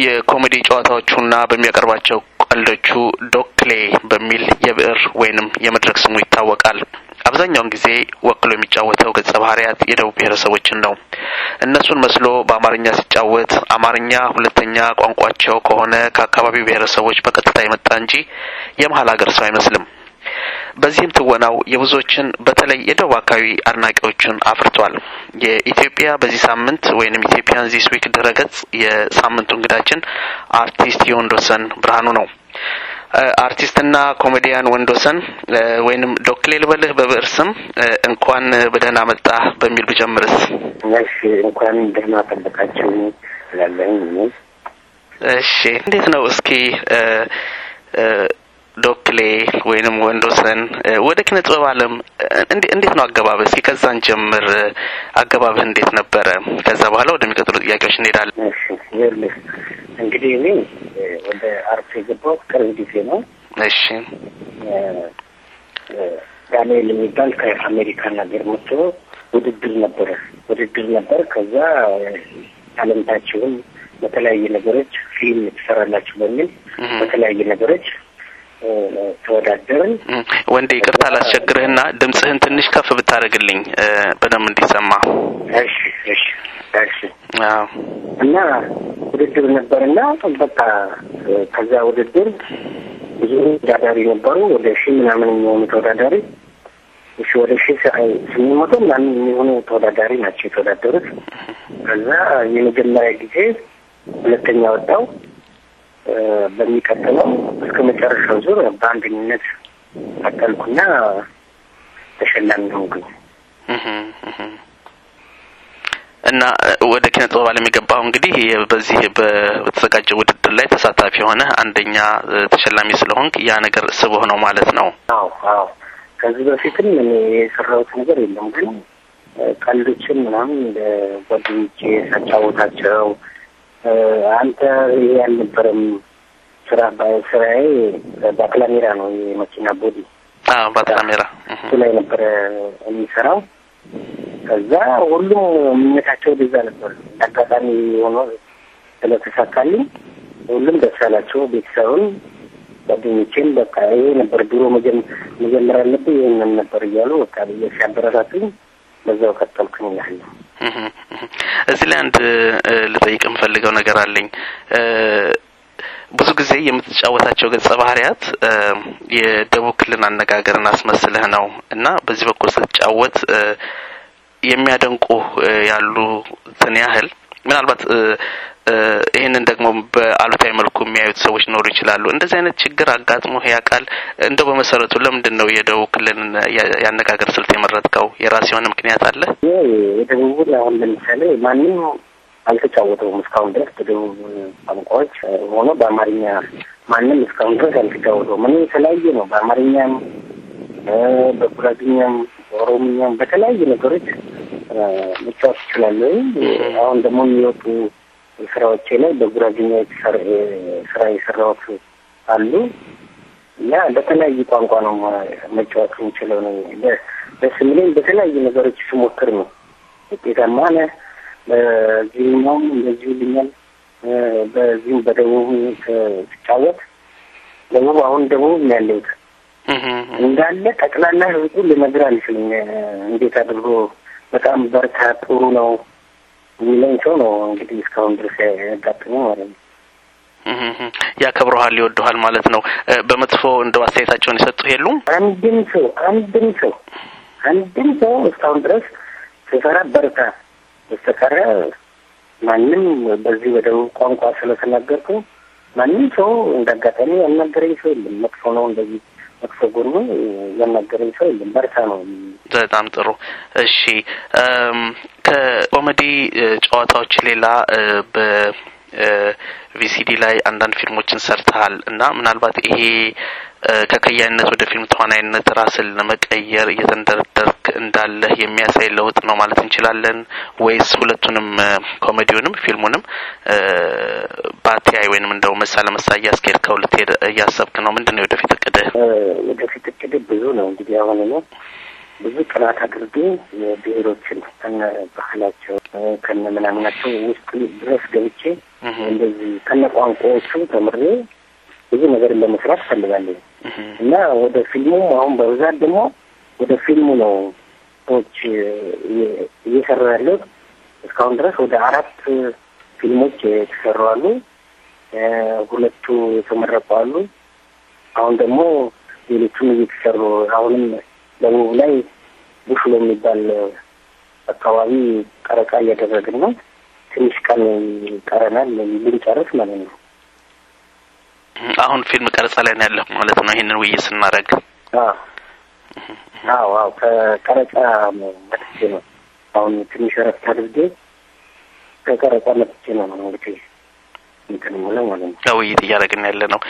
የኮሜዲ ጨዋታዎቹና በሚያቀርባቸው ቀልዶቹ ዶክሌ በሚል የብዕር ወይንም የመድረክ ስሙ ይታወቃል። አብዛኛውን ጊዜ ወክሎ የሚጫወተው ገጸ ባህሪያት የደቡብ ብሔረሰቦችን ነው። እነሱን መስሎ በአማርኛ ሲጫወት አማርኛ ሁለተኛ ቋንቋቸው ከሆነ ከአካባቢው ብሔረሰቦች በቀጥታ የመጣ እንጂ የመሃል ሀገር ሰው አይመስልም። በዚህም ትወናው የብዙዎችን በተለይ የደቡብ አካባቢ አድናቂዎችን አፍርቷል። የኢትዮጵያ በዚህ ሳምንት ወይንም ኢትዮጵያን ዚስ ዊክ ድረገጽ የሳምንቱ እንግዳችን አርቲስት ወንዶሰን ብርሃኑ ነው። አርቲስትና ኮሜዲያን ወንዶሰን ወይንም ዶክሌ ልበልህ በብዕር ስም እንኳን በደህና መጣ በሚል ብጀምርስ? እሺ እንኳን ደህና ተጠቃችሁ ያለኝ። እሺ እንዴት ነው እስኪ ዶክሌ ወይንም ወንዶሰን ወደ ኪነ ጥበብ ዓለም እንዴት ነው አገባብህ? እስኪ ከዛን ጀምር። አገባብህ እንዴት ነበረ? ከዛ በኋላ ወደሚቀጥሉ ጥያቄዎች እንሄዳለን። እሺ ይኸውልህ እንግዲህ እኔ ወደ አርት የገባሁት ቅርብ ጊዜ ነው። እሺ ዳንኤል የሚባል ከአሜሪካን ሀገር መጥቶ ውድድር ነበር። ከዛ ታለንታችሁን በተለያየ ነገሮች ፊልም ትሰራላችሁ በሚል በተለያየ ነገሮች ተወዳደርን። ወንዴ ይቅርታ ላስቸግርህና ድምጽህን ትንሽ ከፍ ብታረግልኝ በደንብ እንዲሰማ። እሺ አዎ። እና ውድድር ነበርና በቃ ከዛ ውድድር ብዙ ተወዳዳሪ ነበሩ። ወደ 1000 ምናምን የሚሆኑ ተወዳዳሪ ወደ 1800 ምናምን የሚሆኑ ተወዳዳሪ ናቸው የተወዳደሩት። ከዛ የመጀመሪያ ጊዜ ሁለተኛ ወጣው። በሚቀጥለው እስከ መጨረሻው ዙር በአንደኝነት አጠልኩና ተሸላሚ ሆንኩኝ። እና ወደ ኪነ ጥበብ ዓለም የገባው እንግዲህ በዚህ በተዘጋጀው ውድድር ላይ ተሳታፊ ሆነ አንደኛ ተሸላሚ ስለሆንክ ያ ነገር ስቦህ ነው ማለት ነው? አዎ። ከዚህ በፊትም እኔ የሰራሁት ነገር የለም፣ ግን ቀልዶችን ምናምን ጓደኞቼ ሳጫወታቸው አንተ ያልነበረም ስራዬ ባክላሜራ ነው፣ የመኪና ቦዲ ባክላሜራ ላይ ነበር የሚሰራው። ከዛ ሁሉም ምኞታቸው ደዛ ነበር። አጋጣሚ ሆኖ ስለተሳካልኝ ሁሉም ደስ አላቸው። ቤተሰቡን ጓደኞቼን በቃ ይሄ ነበር ድሮ መጀመሪያ አለብኝ ይሄንን ነበር እያሉ በቃ ሲያበረታቱኝ በዛው ቀጠልኩኝ ይላል። እዚህ ላይ አንድ ልጠይቅ የምፈልገው ነገር አለኝ። ብዙ ጊዜ የምትጫወታቸው ገጸ ባህሪያት የደቡብ ክልል አነጋገርን አስመስለህ ነው እና በዚህ በኩል ስትጫወት የሚያደንቁ ያሉ ያህል ምናልባት ይሄንን ደግሞ በአሉታዊ መልኩ የሚያዩት ሰዎች ኖሩ ይችላሉ። እንደዚህ አይነት ችግር አጋጥሞ ያውቃል? እንደው በመሰረቱ ለምንድን ነው የደቡብ ክልልን ያነጋገር ስልት የመረጥከው? የራስ የሆነ ምክንያት አለ? የደቡብ አሁን ለምሳሌ ማንንም አልተጫወተውም እስካሁን ድረስ በደቡብ ቋንቋዎች ሆኖ በአማርኛ ማንም እስካሁን ድረስ አልተጫወተውም። እኔ የተለያየ ነው በአማርኛም በጉራግኛም በኦሮምኛም በተለያየ ነገሮች መጫወት እችላለሁ። አሁን ደግሞ የሚወጡ ስራዎቼ ላይ በጉራግኛ ስራ የሰራሁት አሉ እና በተለያየ ቋንቋ ነው መጫወት የምችለው ነው። ደስ የሚለኝ በተለያየ ነገሮች ስሞክር ነው ውጤታማ ነህ። በዚህኛውም እንደዚሁ ልኛል። በዚህም በደቡብ ስጫወት ደቡብ አሁን ደቡብ ነው ያለሁት እንዳለ ጠቅላላ ህዝቡ ልነግርህ አልችልም እንዴት አድርጎ በጣም በርታ ጥሩ ነው የሚለኝ ሰው ነው እንግዲህ እስካሁን ድረስ ያጋጠመው ማለት ነው። ያከብረዋል ይወደዋል ማለት ነው። በመጥፎ እንደው አስተያየታቸውን ይሰጡ የሉም? አንድም ሰው እስካሁን ድረስ ሲሰራ በርታ በስተቀር ማንም በዚህ በደቡብ ቋንቋ ስለተናገርኩ ማንም ሰው እንዳጋጣሚ ያናገረኝ ሰው የለም። መጥፎ ነው እንደዚህ መጥፎ ጎኑ ያናገረኝ ሰው የለም። በርታ ነው። በጣም ጥሩ። እሺ ከኮሜዲ ጨዋታዎች ሌላ በቪሲዲ ላይ አንዳንድ ፊልሞችን ሰርተሃል እና ምናልባት ይሄ ከከያይነት ወደ ፊልም ተዋናይነት ራስን ለመቀየር እየተንደረደርክ እንዳለ የሚያሳይ ለውጥ ነው ማለት እንችላለን ወይስ ሁለቱንም ኮሜዲውንም ፊልሙንም ባትያይ ወይንም እንደው መሳ እያስኬድከው ልትሄድ እያሰብክ ነው? ምንድነው ወደፊት እቅድህ? ወደፊት እቅድ ብዙ ነው እንግዲህ አሁን ነው ብዙ ጥናት አድርጌ የብሔሮችን ከነ ባህላቸው ከነ ምናምናቸው ውስጥ ድረስ ገብቼ እንደዚህ ከነ ቋንቋዎቹ ተምሬ ብዙ ነገር ለመስራት ፈልጋለሁ እና ወደ ፊልሙ አሁን በብዛት ደግሞ ወደ ፊልሙ ነው ሰዎች እየሰሩ ያሉት። እስካሁን ድረስ ወደ 4 ፊልሞች የተሰሩ አሉ፣ 2 የተመረቁ አሉ። አሁን ደግሞ ሌሎቹም እየተሰሩ አሁንም ደቡብ ላይ ቡሽሎ የሚባል አካባቢ ቀረጻ እያደረግን ነው። ትንሽ ቀን ቀረናል ልንጨርስ ማለት ነው። አሁን ፊልም ቀረጻ ላይ ነው ያለው ማለት ነው ይሄንን ውይይት ስናደርግ? አዎ ከቀረጻ መጥቼ ነው አሁን ትንሽ ረፍት አድርጌ ከቀረጻ መጥቼ ነው እንግዲህ እንትን ማለት ነው ውይይት እያደረግን ያለ ነው።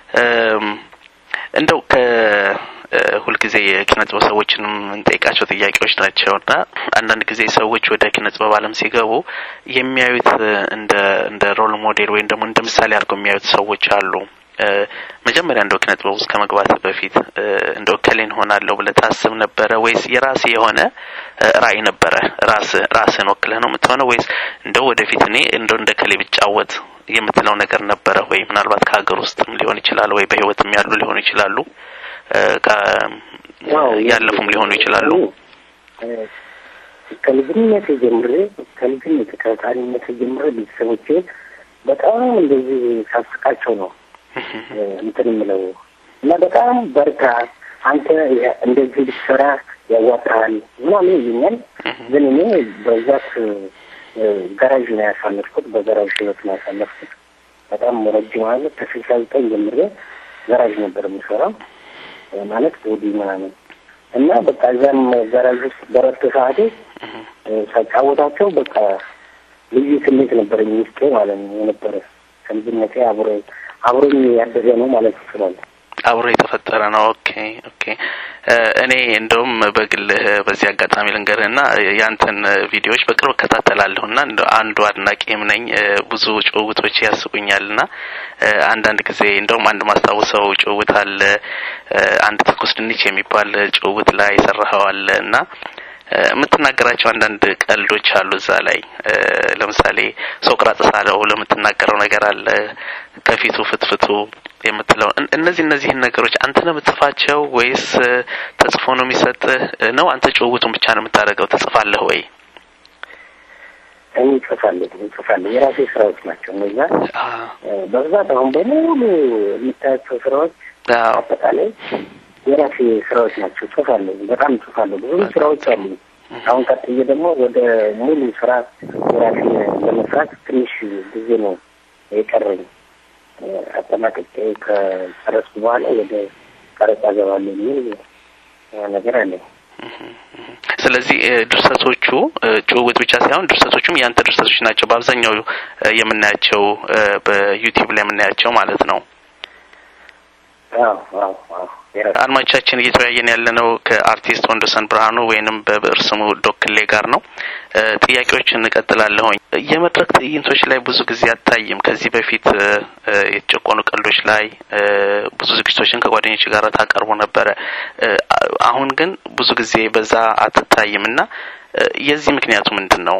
እንደው ሁልጊዜ የኪነጥበብ ሰዎችንም እንጠይቃቸው ጥያቄዎች ናቸውና አንዳንድ ጊዜ ሰዎች ወደ ኪነጥበብ ዓለም ሲገቡ የሚያዩት እንደ ሮል ሞዴል ወይም ደግሞ እንደ ምሳሌ አድርገው የሚያዩት ሰዎች አሉ። መጀመሪያ እንደው ኪነጥበብ ውስጥ ከመግባት በፊት እንደው ከሌን ሆናለሁ ብለህ ታስብ ነበረ ወይስ የራስ የሆነ ራዕይ ነበረ? ራስን ወክለህ ነው የምትሆነው ወይስ እንደው ወደፊት እኔ እንደው እንደ ከሌ ብጫወት የምትለው ነገር ነበረ ወይ? ምናልባት ከሀገር ውስጥም ሊሆን ይችላል ወይ በህይወትም ያሉ ሊሆኑ ይችላሉ፣ ያለፉም ሊሆኑ ይችላሉ። ከልጅነት ጀምሬ ከህፃንነት ጀምሬ ቤተሰቦቼ በጣም እንደዚህ ሳስቃቸው ነው እንትን የምለው እና በጣም በርታ አንተ እንደዚህ ልትሰራ ያዋጣሃል ምናምን ይሉኛል። ግን እኔ በዛት ጋራዥ ነው ያሳለፍኩት፣ በጋራዥ ህይወት ነው ያሳለፍኩት። በጣም ረጅም ማለት ከ69 ጀምሬ ጋራዥ ነበር የምሰራው ማለት ቦዲ ምናምን እና በቃ እዛም ጋራዥ ውስጥ በረፍት ሰዓቴ ሳጫወታቸው በቃ ልዩ ስሜት ነበረኝ ውስጤ ማለት ነው የነበረ። ከልጅነቴ አብሮኝ ያደገ ነው ማለት ይችላል። አብሮ የተፈጠረ ነው። ኦኬ እኔ እንደውም በግልህ በዚህ አጋጣሚ ልንገርህና ያንተን ቪዲዮዎች በቅርብ እከታተላለሁና አንዱ አድናቂም ነኝ። ብዙ ጭውውቶች ያስቁኛልና አንዳንድ ጊዜ እንደውም አንድ ማስታወሰው ጭውውት አለ፣ አንድ ትኩስ ድንች የሚባል ጭውውት ላይ ሰራኸዋልና የምትናገራቸው አንዳንድ ቀልዶች አሉ እዛ ላይ። ለምሳሌ ሶቅራጥስ አለው ለምትናገረው ነገር አለ፣ ከፊቱ ፍትፍቱ የምትለው እነዚህን ነገሮች አንተ ነው የምትጽፋቸው ወይስ ተጽፎ ነው የሚሰጥህ ነው? አንተ ጭውውቱን ብቻ ነው የምታደርገው? ተጽፋለህ ወይ? እኔ ጽፋለሁ። የራሴ ስራዎች ናቸው እነዛ። በብዛት አሁን በሙሉ የምታያቸው ስራዎች አጠቃላይ የራሴ ስራዎች ናቸው። በጣም ጽፋለሁ። ብዙ ስራዎች አሉ። አሁን ቀጥዬ ደግሞ ወደ ሙሉ ስራ የራሴ ለመስራት ትንሽ ጊዜ ነው የቀረኝ። አጠናቅቄ ከጨረስኩ በኋላ ወደ ቀረጻ ገባለሁ የሚል ነገር አለ። ስለዚህ ድርሰቶቹ ጭውውት ብቻ ሳይሆን ድርሰቶቹም ያንተ ድርሰቶች ናቸው በአብዛኛው የምናያቸው በዩቲዩብ ላይ የምናያቸው ማለት ነው። አዎ አድማጮቻችን እየተወያየን ያለነው ከአርቲስት ወንዶሰን ብርሃኑ ወይንም በብዕር ስሙ ዶክሌ ጋር ነው። ጥያቄዎችን እንቀጥላለሁ። የመድረክ ትዕይንቶች ላይ ብዙ ጊዜ አታይም። ከዚህ በፊት የተጨቆኑ ቀልዶች ላይ ብዙ ዝግጅቶችን ከጓደኞች ጋር ታቀርቡ ነበር። አሁን ግን ብዙ ጊዜ በዛ አትታይምና የዚህ ምክንያቱ ምንድነው?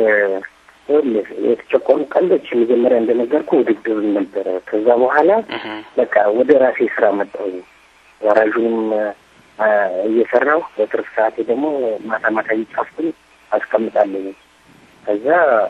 የተጨቆኑ ቀልዶች መጀመሪያ እንደነገርኩ ውድድር ነበር። ከዛ በኋላ በቃ ወደ ራሴ ስራ መጣሁ። ጋራዡንም እየሰራሁ በትርፍ ሰዓቴ ደግሞ ማታ እየጻፍኩኝ አስቀምጣለሁ። ከዛ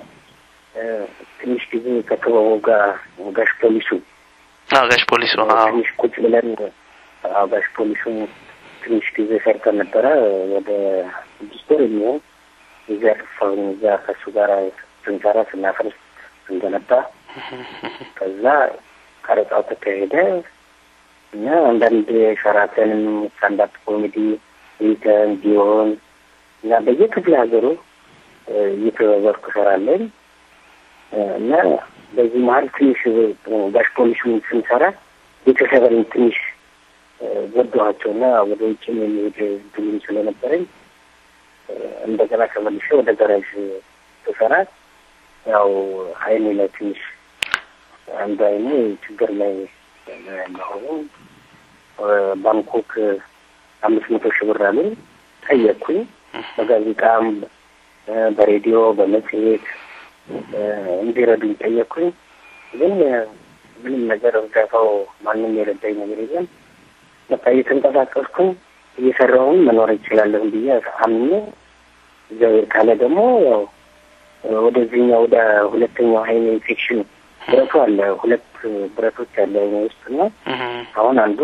ትንሽ ጊዜ ከክበቡ ጋር ጋሽ ፖሊሱ ትንሽ ቁጭ ብለን ጋሽ ፖሊሱ ትንሽ ጊዜ ሰርተን ነበረ። ወደ 6 ወር የሚሆን እዛ ከሱ ጋር ስንሰራ ስናፈርስ እንደነባ። ከዛ ቀረጻው ተካሄደ እና አንዳንድ ሸራተንም ስታንዳፕ ኮሜዲ ቢሆን እና በየክፍለ ሀገሩ እየተዘዋወርኩ እሰራለሁ እና በዚህ መሀል ትንሽ ጋሽ ፖሊሱን ስንሰራ ቤተሰብን ትንሽ ወደኋቸውና ወደ ውጭ የሚሄድ ድልም ስለነበረኝ እንደገና ተመልሼ ወደ ጋራዥ ስሰራ ያው አይኔ ላይ ትንሽ አንድ አይኔ ችግር ላይ ነው። ባንኮክ 500 ሺህ ብር አለኝ። ጠየቅኩኝ። በጋዜጣም በሬዲዮ በመጽሔት እንዲረዱኝ ጠየቅኩኝ። ግን ምንም ነገር እርዳታው ማንም የረዳኝ ነገር የለም። በቃ እየተንቀሳቀስኩኝ እየሰራሁኝ መኖር እችላለሁ ብዬ አምኜ እግዚአብሔር ካለ ደግሞ ያው ወደዚህኛው ወደ ሁለተኛው አይኔ ኢንፌክሽን ብረቱ አለ 2 ብረቶች አለ አይኔ ውስጥና አሁን አንዱ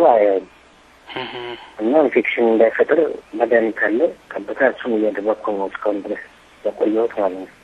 እና ኢንፌክሽን እንዳይፈጠር መድኃኒት አለ ቀጥታ እሱን እያደረኩ ነው እስካሁን ድረስ የቆየሁት ማለት ነው።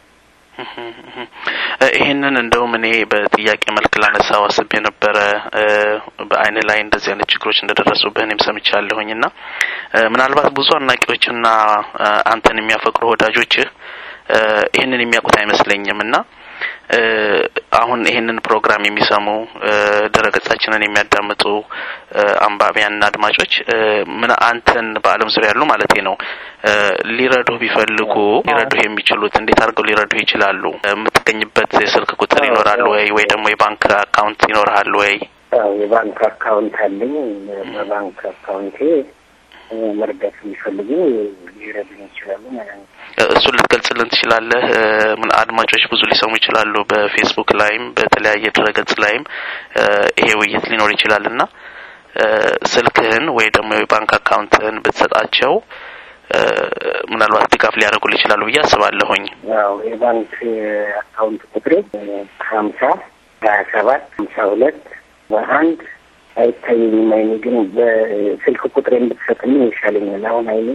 ይሄንን እንደውም እኔ በጥያቄ መልክ ላነሳው አስቤ ነበር። በአይን ላይ እንደዚህ አይነት ችግሮች እንደደረሱብህ እኔም ሰምቻለሁኝና ምናልባት ብዙ አናቂዎችና አንተን የሚያፈቅሩ ወዳጆችህ ይሄንን የሚያውቁት አይመስለኝምና አሁን ይሄንን ፕሮግራም የሚሰሙ ድረገጻችንን የሚያዳምጡ አንባቢያንና አድማጮች ምን አንተን በአለም ዙሪያ ያሉ ማለት ነው ሊረዱ ቢፈልጉ ሊረዱ የሚችሉት እንዴት አድርገው ሊረዱ ይችላሉ? የምትገኝበት የስልክ ቁጥር ይኖራል ወይ ደግሞ የባንክ አካውንት ይኖርሃል ወይ? የባንክ አካውንት አለኝ። በባንክ አካውንቴ መርዳት የሚፈልጉ ሊረዱ ይችላሉ ማለት ነው። እሱ ልትገልጽልን ትችላለህ? ምን አድማጮች ብዙ ሊሰሙ ይችላሉ። በፌስቡክ ላይም በተለያየ ድረገጽ ላይም ይሄ ውይይት ሊኖር ይችላልና ስልክህን ወይ ደግሞ የባንክ አካውንትህን ብትሰጣቸው ምናልባት ድጋፍ ሊያደርጉልህ ይችላሉ ብዬ አስባለሁኝ። ያው የባንክ አካውንት ቁጥሬ 50 27 52 1 አይታየኝም። አይኔ ግን በስልክ ቁጥሬ እንድትሰጥኝ ይሻለኛል። አሁን አይኔ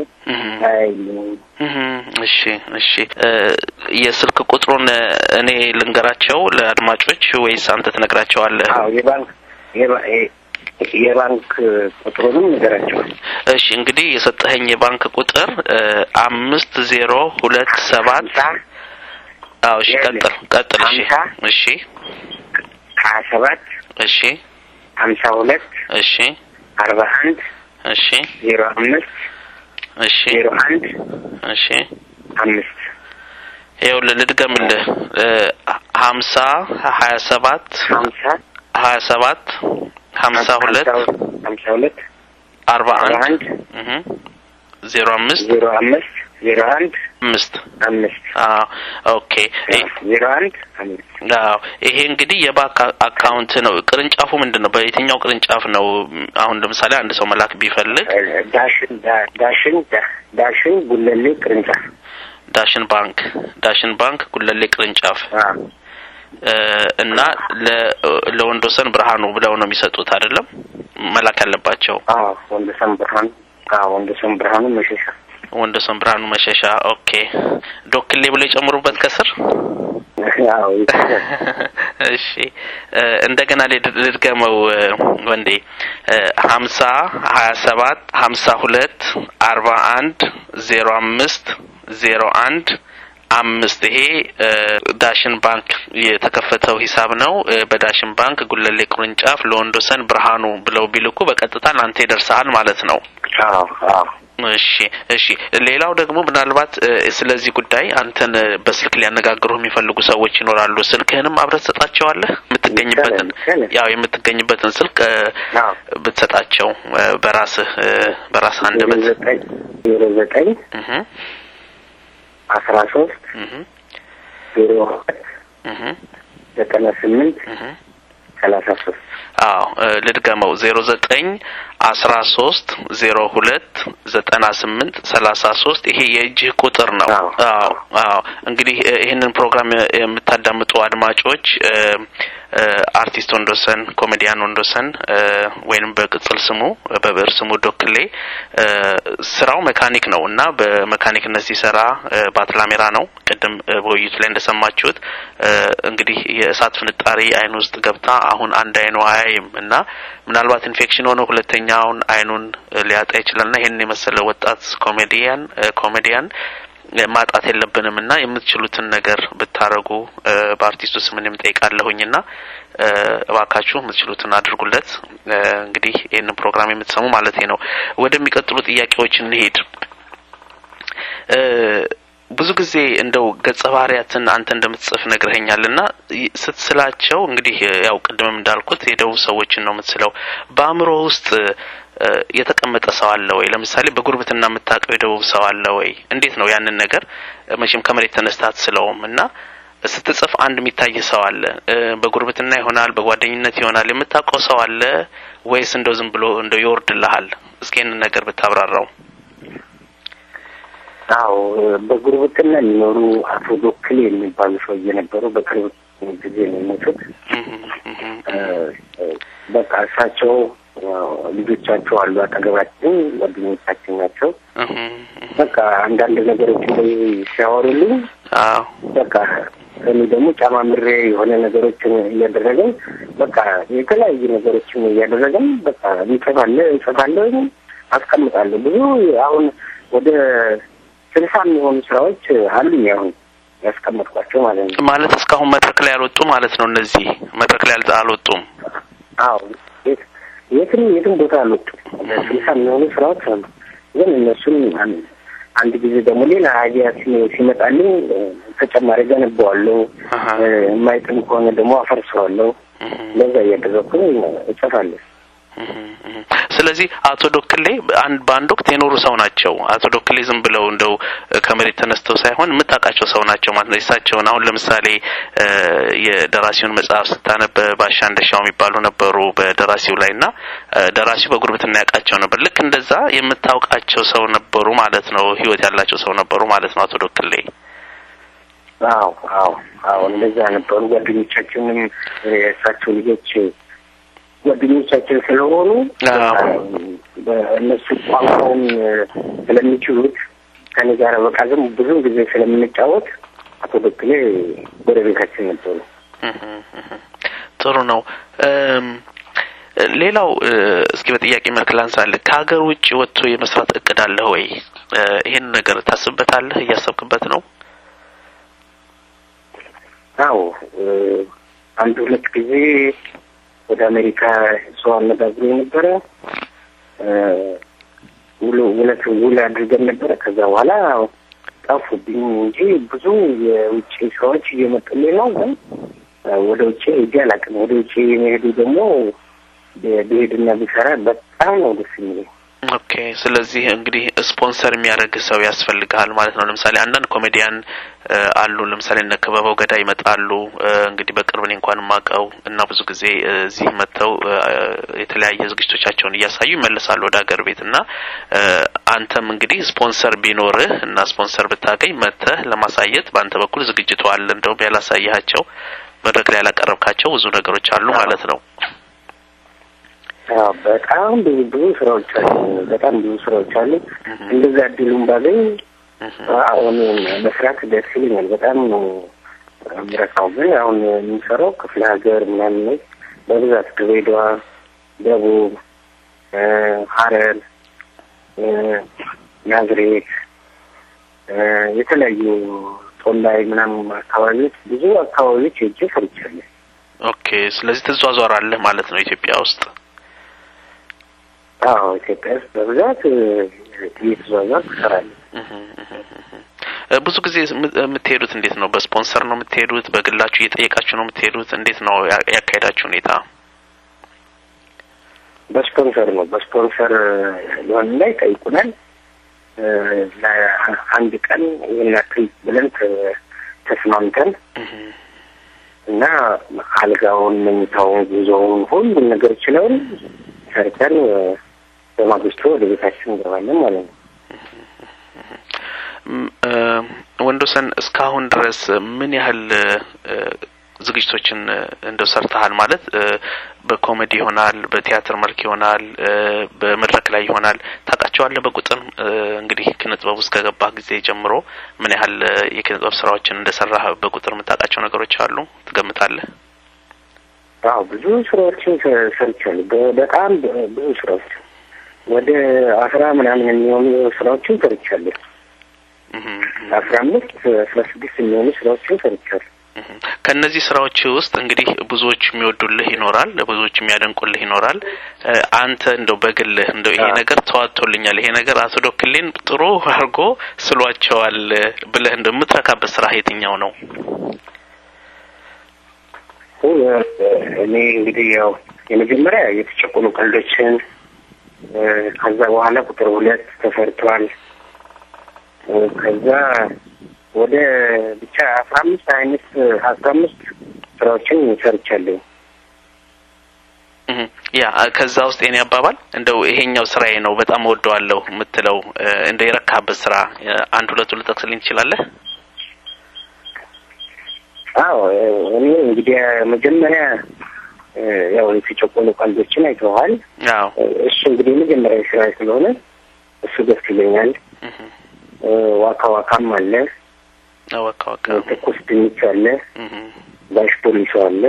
እሺ የስልክ ቁጥሩን እኔ ልንገራቸው ለአድማጮች ወይስ አንተ ትነግራቸዋለህ? አዎ የባንክ ቁጥሩንም ንገራቸው። እሺ እንግዲህ የሰጠኸኝ የባንክ ቁጥር 5027 እሺ ቀጥል እሺ 27 እሺ 52 እሺ 41 እሺ 05 እሺ 01 እሺ 5 ይኸውልህ ልድገምልህ 50 27 27 52 41 05 01 5 ኦኬ 01 ይሄ እንግዲህ የባንክ አካውንት ነው። ቅርንጫፉ ምንድነው? በየትኛው ቅርንጫፍ ነው? አሁን ለምሳሌ አንድ ሰው መላክ ቢፈልግ ዳሽን ጉለሌ ቅርንጫፍ ዳሽን ባንክ ጉለሌ ቅርንጫፍ እና ለወንዶሰን ብርሃኑ ብለው ነው የሚሰጡት አይደለም መላክ ያለባቸው? ወንዶሰን ብርሃኑ መሸሻ ኦኬ። ዶክሌ ብለው ይጨምሩበት ከስር። እሺ እንደገና ልድገመው ወንዴ 50 27 52 41 05 01 5 ይሄ ዳሽን ባንክ የተከፈተው ሂሳብ ነው። በዳሽን ባንክ ጉለሌ ቅርንጫፍ ለወንዶሰን ብርሃኑ ብለው ቢልኩ በቀጥታ ላንተ ይደርሳል ማለት ነው። እሺ ሌላው ደግሞ ምናልባት ስለዚህ ጉዳይ አንተን በስልክ ሊያነጋግሩ የሚፈልጉ ሰዎች ይኖራሉ። ስልክህንም አብረህ ትሰጣቸዋለህ? የምትገኝበትን ስልክ ብትሰጣቸው በራስህ አንደበት 09 13 98 33 ልድገመው 09 13 02 98 33 ይሄ የእጅህ ቁጥር ነው። እንግዲህ ይሄንን ፕሮግራም የምታዳምጡ አድማጮች አርቲስት ወንዶሰን ኮሜዲያን ወንዶሰን ወይንም በቅጽል ስሙ በብዕር ስሙ ዶክሌ ስራው መካኒክ ነውና በመካኒክነት ሲሰራ ባትላሜራ ነው። ቀደም በውይይቱ ላይ እንደሰማችሁት እንግዲህ የእሳት ፍንጣሪ አይን ውስጥ ገብታ አሁን አንድ አይኑ አያይም እና ምናልባት ኢንፌክሽን ሆኖ ሁለተኛውን አይኑን ሊያጣ ይችላልና ይሄን የመሰለ ወጣት ኮሜዲያን ማጣት የለብንምና የምትችሉትን ነገር ብታረጉ በአርቲስቱ ስም እኔም ጠይቃለሁኝና እባካችሁ የምትችሉትን አድርጉለት። እንግዲህ ይሄን ፕሮግራም የምትሰሙ ማለት ነው። ወደሚቀጥሉ ጥያቄዎች እንሄድ። ብዙ ጊዜ እንደው ገጸ ባህሪያትን አንተ እንደምትጽፍ ነግረኸኛልና ስትስላቸው እንግዲህ ያው ቅድምም እንዳልኩት የደቡብ ሰዎችን ነው የምትስለው። በአእምሮ ውስጥ የተቀመጠ ሰው አለ ወይ? ለምሳሌ በጉርብትና የምታቀው የደቡብ ሰው አለ ወይ? እንዴት ነው ያንን ነገር መቼም ከመሬት ተነስታት ስለውምና ስትጽፍ አንድ የሚታይ ሰው አለ? በጉርብትና ይሆናል በጓደኝነት ይሆናል የምታቀው ሰው አለ ወይስ እንደው ዝም ብሎ እንደው ይወርድልሃል? እስኪ እነን ነገር ብታብራራው። አዎ በጉርብትና የሚኖሩ አቶ ዶክሌ የሚባሉ ሰው የነበሩ በቅርብ ጊዜ ነው የሞቱት። በቃ እሳቸው ልጆቻቸው አሉ አጠገባችን ጓደኞቻችን ናቸው። በቃ አንዳንድ ነገሮች ላይ ሲያወሩልኝ በቃ እኔ ደግሞ ጨማምሬ የሆነ ነገሮችን እያደረገን በቃ የተለያዩ ነገሮችን እያደረገን በቃ እንጽፋለሁ አስቀምጣለሁ። ብዙ አሁን ወደ 60 የሚሆኑ ስራዎች አሉኝ አሁን ያስቀመጥኳቸው ማለት ነው። ማለት እስካሁን መድረክ ላይ አልወጡ ማለት ነው። እነዚህ መድረክ ላይ አልወጡም? አዎ የትም ቦታ አልወጡም። 60 የሚሆኑ ስራዎች አሉ። ግን እነሱን አንድ ጊዜ ደግሞ ሌላ አይዲያ ሲመጣልኝ ተጨማሪ ገነባዋለሁ። የማይጥም ከሆነ ደግሞ አፈርሰዋለሁ። ለዛ እያደረኩኝ እጽፋለሁ። ስለዚህ አቶ ዶክሌ በአንድ ወቅት የኖሩ ሰው ናቸው። አቶ ዶክሌ ዝም ብለው እንደው ከመሬት ተነስተው ሳይሆን የምታውቃቸው ሰው ናቸው ማለት ነው። እሳቸውን አሁን ለምሳሌ የደራሲውን መጽሐፍ ስታነብ ባሻ እንደሻው የሚባሉ ነበሩ በደራሲው ላይና ደራሲው በጉርብትና ያውቃቸው ነበር። ልክ እንደዛ የምታውቃቸው ሰው ነበሩ ማለት ነው። ህይወት ያላቸው ሰው ነበሩ ማለት ነው አቶ ዶክሌ። አዎ እንደዛ ነበሩ። ጓደኞቻችንም የእሳቸው ልጆች ጓደኞቻችን ስለሆኑ በእነሱ ቋንቋውን ስለሚችሉት ከኔ ጋር በቃ ዝም ብዙ ጊዜ ስለምንጫወት አቶ ዶክሌ ጎረቤታችን ነበሩ። ጥሩ ነው። ሌላው እስኪ በጥያቄ መልክ ላንሳልህ። ከሀገር ውጭ ወጥቶ የመስራት እቅድ አለ ወይ? ይሄን ነገር ታስብበታለህ? እያሰብክበት ነው? አዎ አንድ ሁለት ጊዜ ወደ አሜሪካ ሰው አነጋግሮ ነበረ። ውል አድርገን ነበረ። ከዛ በኋላ ጠፉብኝ እንጂ ብዙ የውጭ ሰዎች እየመጡልኝ ነው። ግን ወደ ውጭ ሄጄ አላውቅም። ወደ ውጭ የሚሄዱ ደግሞ ብሄድና ቢሰራ በጣም ነው ደስ የሚለኝ። ኦኬ። ስለዚህ እንግዲህ ስፖንሰር የሚያደርግ ሰው ያስፈልጋል ማለት ነው። ለምሳሌ አንዳንድ ኮሜዲያን አሉ። ለምሳሌ እነ ክበበው ገዳ ይመጣሉ። እንግዲህ በቅርብ እኔ እንኳን ማቀው እና ብዙ ጊዜ እዚህ መተው የተለያየ ዝግጅቶቻቸውን እያሳዩ ይመለሳሉ ወደ ሀገር ቤትና አንተም እንግዲህ ስፖንሰር ቢኖርህ እና ስፖንሰር ብታገኝ መተህ ለማሳየት በአንተ በኩል ዝግጅቱ አለ። እንደውም ያላሳያቸው መድረክ ላይ ያላቀረብካቸው ብዙ ነገሮች አሉ ማለት ነው። በጣም ብዙ ስራዎች አሉ። እንደዛ እድሉን ባገኝ አሁን መስራት ደስ ይለኛል። በጣም ነው ምረካው። ግን አሁን የምሰራው ክፍለ ሀገር ምናምን ነው በብዛት ድሬዳዋ፣ ደቡብ፣ ሐረር፣ ናዝሬት የተለያዩ ጦላይ ምናምን አካባቢዎች ብዙ አካባቢዎች ሄጄ ሰርቻለሁ። ኦኬ። ስለዚህ ትዟዟራለህ ማለት ነው ኢትዮጵያ ውስጥ? አዎ ኢትዮጵያ ውስጥ በብዛት እየተዟዟርኩ እሰራለሁ። ብዙ ጊዜ የምትሄዱት እንዴት ነው? በስፖንሰር ነው የምትሄዱት? በግላችሁ እየጠየቃችሁ ነው የምትሄዱት? እንዴት ነው ያካሄዳችሁ ሁኔታ? በስፖንሰር ነው። በስፖንሰር ለሆነ ላይ ጠይቁናል። ለአንድ ቀን ይሄን ያክል ብለን ተስማምተን እና አልጋውን፣ መኝታውን፣ ጉዞውን ሁሉን ነገር ችለውን ሰርተን በማግስቱ ወደ ቤታችን እንገባለን ማለት ነው። ወንዶሰን እስካሁን ድረስ ምን ያህል ዝግጅቶችን እንደው ሰርተሃል? ማለት በኮሜዲ ይሆናል፣ በቲያትር መልክ ይሆናል፣ በመድረክ ላይ ይሆናል። ታውቃቸዋለህ በቁጥር? እንግዲህ ኪነጥበብ ውስጥ ከገባህ ጊዜ ጀምሮ ምን ያህል የኪነጥበብ ስራዎችን እንደሰራህ በቁጥር የምታውቃቸው ነገሮች አሉ? ትገምታለህ? አዎ ብዙ ስራዎችን ሰርቻለሁ። በጣም ብዙ ስራዎች ወደ 10 ምናምን የሚሆኑ ስራዎችን ሰርቻለሁ። 15 16 የሚሆኑ ስራዎችን ሰርቻለሁ። ከነዚህ ስራዎች ውስጥ እንግዲህ ብዙዎች የሚወዱልህ ይኖራል፣ ብዙዎች የሚያደንቁልህ ይኖራል። አንተ እንደው በግልህ እንደው ይሄ ነገር ተዋጥቶልኛል፣ ይሄ ነገር አቶ ዶክሌን ጥሩ አድርጎ ስሏቸዋል ብለህ እንደው የምትረካበት ስራ የትኛው ነው? እኔ እንግዲህ ያው የመጀመሪያ የተጨቆኑ ቀልዶችን ከዛ በኋላ ቁጥር 2 ተሰርቷል። ከዛ ወደ ብቻ 15 ስራዎችን ሰርቻለሁ። ያ ከዛ ውስጥ የኔ አባባል እንደው ይሄኛው ስራዬ ነው በጣም ወደዋለሁ የምትለው እንደ የረካበት ስራ አንድ ሁለት ልጠቅስልኝ ትችላለህ? አዎ እኔ እንግዲህ መጀመሪያ ያው የተጨቆኑ ቀልዶችን አይተዋል። አዎ እሱ እንግዲህ መጀመሪያ ስራ ስለሆነ እሱ ደስ ይለኛል። ዋካም አለ። ዋካ ትኩስ ድንች አለ። ባሽ ፖሊስ አለ።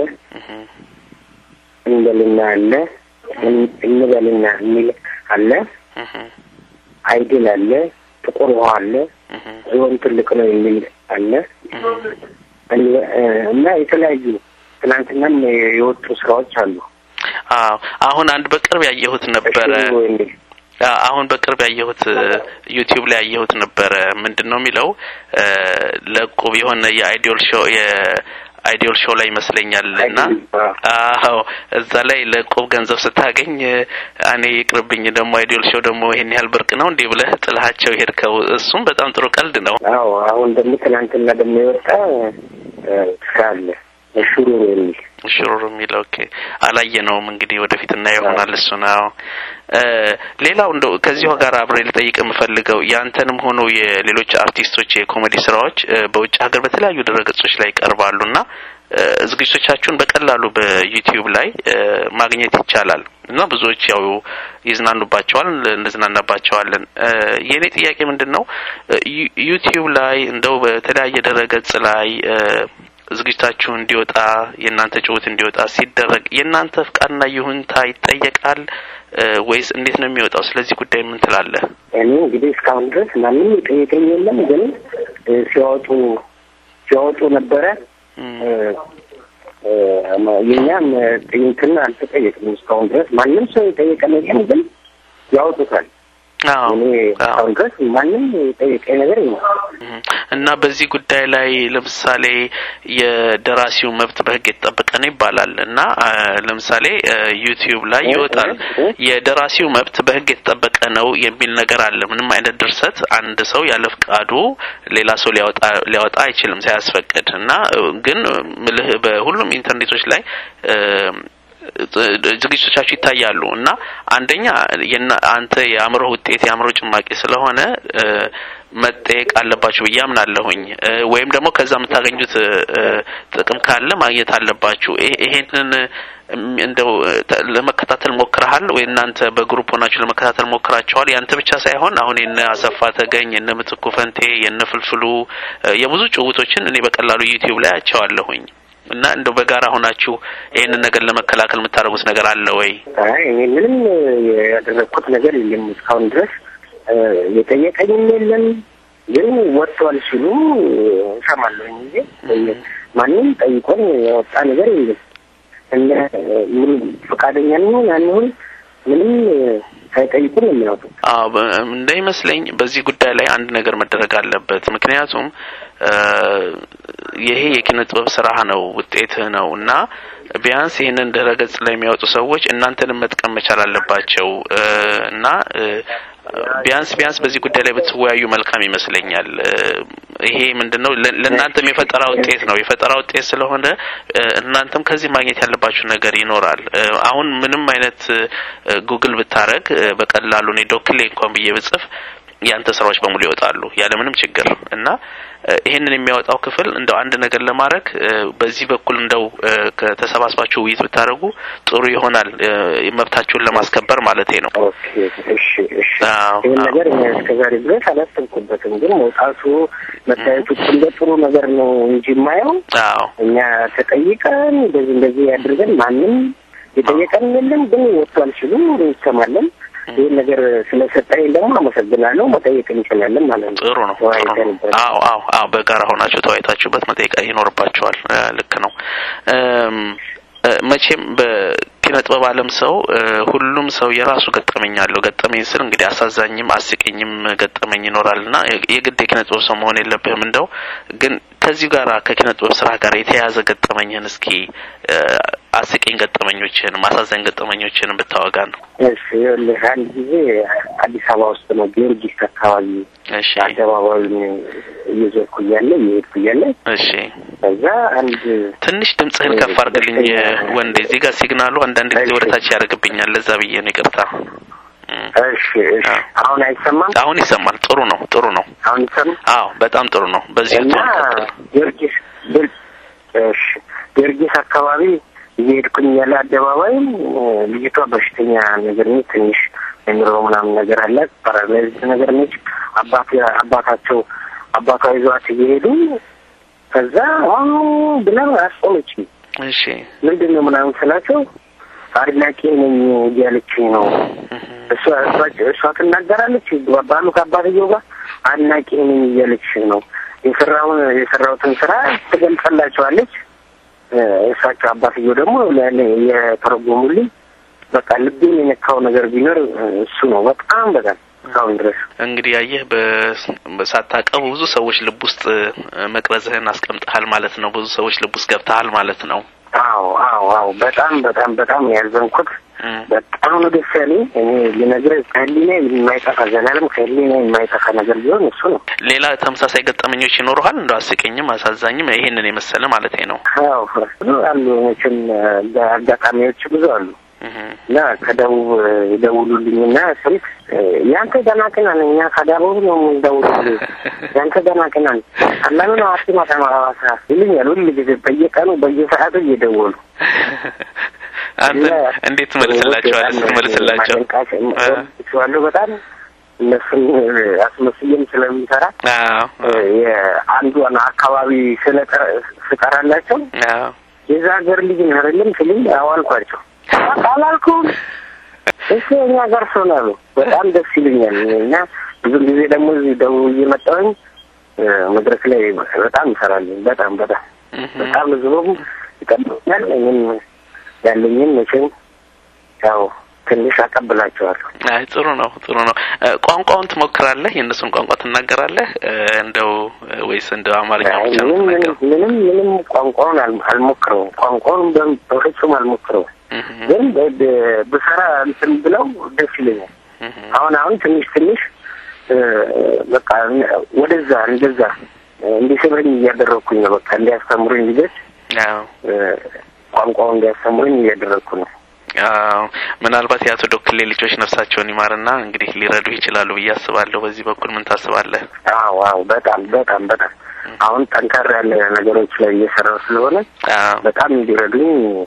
እንበልና አለ። እንበልና የሚል አለ። አይድል አለ። ጥቁር ውሃ አለ። ዝሆን ትልቅ ነው የሚል አለ። እና የተለያዩ ትናንትናም የወጡ ስራዎች አሉ። አሁን አንድ በቅርብ ያየሁት ነበር። አሁን በቅርብ ያየሁት ዩቲዩብ ላይ ያየሁት ነበር። ምንድነው የሚለው ለቁብ የሆነ የአይዲዮል ሾው ላይ ይመስለኛልና እዛ ላይ ለቁብ ገንዘብ ስታገኝ እኔ ይቅርብኝ ደግሞ አይዲዮል ሾው ደግሞ ይሄን ያህል ብርቅ ነው እንዴ ብለህ ጥላቸው ሄድከው። እሱም በጣም ጥሩ ቀልድ ነው። አሁን ደግሞ ትናንትና ደግሞ የወጣ ካለ ሽሩሩ የሚል ኦኬ አላየነውም። እንግዲህ ወደፊት እናየው ይሆናል እሱ ነው። ሌላው እንደው ከዚሁ ጋር አብሬ ልጠይቅ የምፈልገው ያንተንም ሆኖ የሌሎች አርቲስቶች የኮሜዲ ስራዎች በውጭ ሀገር በተለያዩ ድረገጾች ላይ ይቀርባሉና ዝግጅቶቻችሁን በቀላሉ በዩቲዩብ ላይ ማግኘት ይቻላል እና ብዙዎች ያው ይዝናኑባቸዋል፣ እንዝናናባቸዋለን። የኔ ጥያቄ ምንድነው ዩቲዩብ ላይ እንደው በተለያየ ድረገጽ ላይ ዝግጅታችሁ እንዲወጣ የናንተ ጭውት እንዲወጣ ሲደረግ የናንተ ፍቃድና ይሁንታ ይጠየቃል ወይስ እንዴት ነው የሚወጣው? ስለዚህ ጉዳይ ምን ትላለህ? እኔ እንግዲህ እስካሁን ድረስ ማንም ጠይቀኝ የለም፣ ግን ሲያወጡ ነበረ። የኛም ጥይንትና አልተጠየቅንም እስካሁን ድረስ ማንም ሰው የጠየቀን የለም፣ ግን ያወጡታል። እኔ እስካሁን ድረስ ማንም የጠየቀኝ ነገር የለም። እና በዚህ ጉዳይ ላይ ለምሳሌ የደራሲው መብት በህግ የተጠበቀ ነው ይባላል እና ለምሳሌ ዩቲዩብ ላይ ይወጣል የደራሲው መብት በህግ የተጠበቀ ነው የሚል ነገር አለ። ምንም አይነት ድርሰት አንድ ሰው ያለ ፍቃዱ ሌላ ሰው ሊያወጣ አይችልም ሳያስፈቅድ። እና ግን በሁሉም ኢንተርኔቶች ላይ ዝግጅቶቻችሁ ይታያሉ እና አንደኛ አንተ የአእምሮ ውጤት የአእምሮ ጭማቂ ስለሆነ መጠየቅ አለባችሁ ያምናለሁኝ ወይም ደግሞ ከዛ የምታገኙት ጥቅም ካለ ማግኘት አለባችሁ። ይሄንን እንደው ለመከታተል ሞክረሃል ወይ? እናንተ በግሩፕ ሆናችሁ ለመከታተል ሞክራችኋል? ያንተ ብቻ ሳይሆን አሁን የነ አሰፋ ተገኝ የነ ምትኩ ፈንቴ የነ ፍልፍሉ የብዙ ጭውቶችን እኔ በቀላሉ ዩቲዩብ ላይ አቻዋለሁኝ እና እንደው በጋራ ሆናችሁ ይሄንን ነገር ለመከላከል የምታደርጉት ነገር አለ ወይ? አይ እኔ ምንም ያደረኩት ነገር የለም እስካሁን ድረስ የጠየቀኝም የለም። ግን ወጥቷል ሲሉ ሰማለሁ እንጂ ማንም ጠይቆኝ ያወጣ ነገር የለም። እና ምን ፈቃደኛ ነው ያንሁን ምንም ሳይጠይቁን የሚያወጡ እንደይመስለኝ በዚህ ጉዳይ ላይ አንድ ነገር መደረግ አለበት። ምክንያቱም ይሄ የኪነ ጥበብ ስራ ነው ውጤት ነውና ቢያንስ ይሄንን ድረገጽ ላይ የሚያወጡ ሰዎች እናንተንም መጥቀም መቻል አለባቸው እና ቢያንስ በዚህ ጉዳይ ላይ ብትወያዩ መልካም ይመስለኛል። ይሄ ምንድነው ለእናንተም የፈጠራ ውጤት ነው። የፈጠራ ውጤት ስለሆነ እናንተም ከዚህ ማግኘት ያለባችሁ ነገር ይኖራል። አሁን ምንም አይነት ጉግል ብታረግ በቀላሉ ነው ዶክሌ እንኳን ብዬ ብጽፍ ያንተ ስራዎች በሙሉ ይወጣሉ ያለ ምንም ችግር እና ይሄንን የሚያወጣው ክፍል እንደው አንድ ነገር ለማድረግ በዚህ በኩል እንደው ከተሰባስባችሁ ውይይት ብታረጉ ጥሩ ይሆናል መብታችሁን ለማስከበር ማለት ነው። ኦኬ እሺ ይሄን ነገር እስከዛሬ ድረስ አላስተምኩበትም፣ ግን መውጣቱ መታየቱ እንደ ጥሩ ነገር ነው እንጂ ማየው እኛ ተጠይቀን እንደዚህ ያድርገን ማንም የጠየቀን የለም። ግን ወጥቷል ሲሉ እንሰማለን። ይሄን ነገር ስለሰጠኝ ደግሞ አመሰግናለሁ። መጠየቅ እንችላለን ማለት ነው። ጥሩ ነው። አዎ በጋራ ሆናችሁ ተወያይታችሁበት መጠየቅ ይኖርባችኋል። ልክ ነው። መቼም በኪነ ጥበብ ዓለም ሰው ሁሉም ሰው የራሱ ገጠመኝ አለው። ገጠመኝ ስል እንግዲህ አሳዛኝም አስቂኝም ገጠመኝ ይኖራልና የግድ የኪነ ጥበብ ሰው መሆን የለብህም። እንደው ግን ከዚህ ጋር ከኪነ ጥበብ ስራ ጋር የተያያዘ ገጠመኝን እስኪ አስቂኝ ገጠመኞችን ማሳዘን ገጠመኞችን ብታወጋን ነው። እሺ ለአንድ ጊዜ አዲስ አበባ ውስጥ ነው ጊዮርጊስ አካባቢ እሺ አደባባዩን እየዞርኩ እያለ እሺ ከዛ አንድ ትንሽ ድምጽህን ከፍ አድርግልኝ ወንዴ እዚህ ጋር ሲግናሉ አንዳንድ ጊዜ ወደታች ያደርግብኛል ለዛ ብዬ ነው ይቅርታ። እሺ አሁን አይሰማም? አሁን ይሰማል። ጥሩ ነው አሁን ይሰማል? አዎ በጣም ጥሩ ነው። በዚህ ጊዮርጊስ አካባቢ እየሄድኩኝ ያለ አደባባይ ልጅቷ በሽተኛ ነገር ነው ትንሽ የሚለው ምናምን ነገር አለ ፓራላይዝ ነገር ነች። አባቷ ይዟት እየሄዱ ከዛ ብለው አስቆመችኝ። እሺ ምንድነው ምናምን ስላቸው አድናቂ ነኝ እያለችኝ ነው። እሷ ትናገራለች ባሉ ከአባትየው ጋር አድናቂ ነኝ እያለችኝ ነው። የሰራሁትን ስራ ትገልጻላችኋለች። እሳቸው አባትየው ደግሞ ለኔ የተረጎሙልኝ በቃ ልቤን የነካው ነገር ቢኖር እሱ ነው። በጣም እስካሁን ድረስ እንግዲህ ያየህ በሳታቀው ብዙ ሰዎች ልብ ውስጥ መቅረዝህን አስቀምጠሃል ማለት ነው። ብዙ ሰዎች ልብ ውስጥ ገብተሃል ማለት ነው። አዎ በጣም ያዘንኩት በጣም ነው ደስ ያለኝ። እኔ ልነግርህ ከህሊና የማይጠፋ ዘላለም ከህሊና የማይጠፋ ነገር ቢሆን እሱ ነው። ሌላ ተመሳሳይ ገጠመኞች ይኖሩሃል እንደው አስቂኝም አሳዛኝም ይሄንን የመሰለ ማለት ነው? አዎ አሉ መቼም አጋጣሚዎች ብዙ አሉ። እና ከደቡብ ደውሉልኝና ስልክ ያንተ ደናቅና ነኝ ከደቡብ ነው ደውሉልኝ ያንተ ደናቅና አላምን አጥማ ተማራሳ ይልኛል ሁሉ ጊዜ በየቀኑ በየሰዓቱ እየደወሉ አንተ እንዴት መልስላቸው እሷሉ በጣም እነሱን አስመስየም ስለሚሰራ የአንዱን አካባቢ ስለጠራላቸው የዛ ሀገር ልጅ ነው አይደለም ስለኝ አዋልኳቸው አላልኩም እሺ እኛ ጋር ሰላሉ በጣም ደስ ይለኛል። እና ብዙ ጊዜ ደግሞ እዚህ ደውዬ እየመጣሁኝ መድረክ ላይ በጣም እንሰራለን። በጣም ብዙም ይቀበላል። እኔም ያለኝን መቼም ያው ትንሽ አቀብላቸዋለሁ። አይ ጥሩ ነው። ቋንቋውን ትሞክራለህ? የእነሱን ቋንቋ ትናገራለህ እንደው ወይስ እንደው አማርኛ ብቻ ነው? ምንም ቋንቋውን አልሞክረውም። ቋንቋውን በፍጹም አልሞክረውም። ግን በሰራ እንትን ብለው ደስ ይለኛል። አሁን ትንሽ በቃ ወደዛ እንደዛ እንዲሰብረኝ እያደረኩኝ ነው። በቃ እንዲያስተምሩኝ ልጆች ቋንቋውን እንዲያስተምሩኝ እያደረኩ ነው። ምናልባት ያቶ ዶክሌ ልጆች ነፍሳቸውን ይማርና እንግዲህ ሊረዱ ይችላሉ ብዬ አስባለሁ። በዚህ በኩል ምን ታስባለህ? አዎ በጣም አሁን ጠንካራ ያለ ነገሮች ላይ እየሰራሁ ስለሆነ በጣም እንዲረዱኝ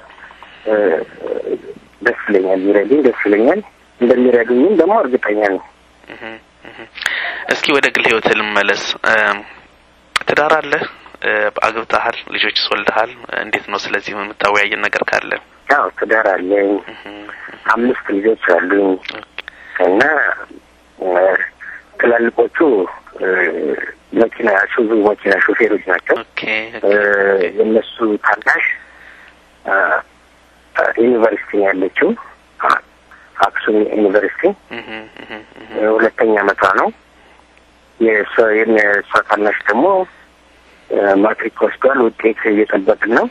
ደስ ይለኛል። እንደሚረዱኝም ደግሞ እርግጠኛ ነኝ። እስኪ ወደ ግል ህይወት ልመለስ። ትዳር አለ? አግብተሃል? ልጆች ወልደሃል? እንዴት ነው? ስለዚህ የምታወያየን ነገር ካለ? አዎ ትዳር አለኝ። 5 ልጆች አሉኝ እና ትላልቆቹ መኪና ሾፌሮች ናቸው። የነሱ ታናሽ ዩኒቨርሲቲ ያለችው አክሱም ዩኒቨርሲቲ ሁለተኛ ዓመቷ ነው። የሷ ታናሽ ደግሞ ማትሪክ ወስዷል። ውጤት እየጠበቅን ነው።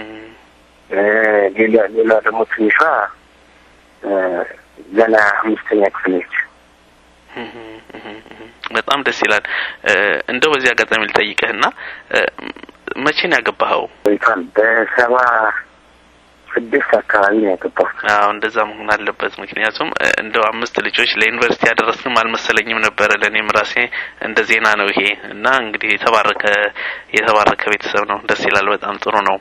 ሌላ ደግሞ ትንሿ ገና 5ኛ ክፍል ነች። በጣም ደስ ይላል። እንደው በዚህ አጋጣሚ ልጠይቅህና መቼ ነው ያገባኸው? በ76 አካባቢ ነው ያገባሁት። እንደዛ መሆን አለበት። ምክንያቱም እንደው 5 ልጆች ለዩኒቨርሲቲ ያደረስንም አልመሰለኝም ነበር። ለኔም ራሴ እንደ ዜና ነው ይሄ እና እንግዲህ የተባረከ ቤተሰብ ነው። ደስ ይላል። በጣም ጥሩ ነው።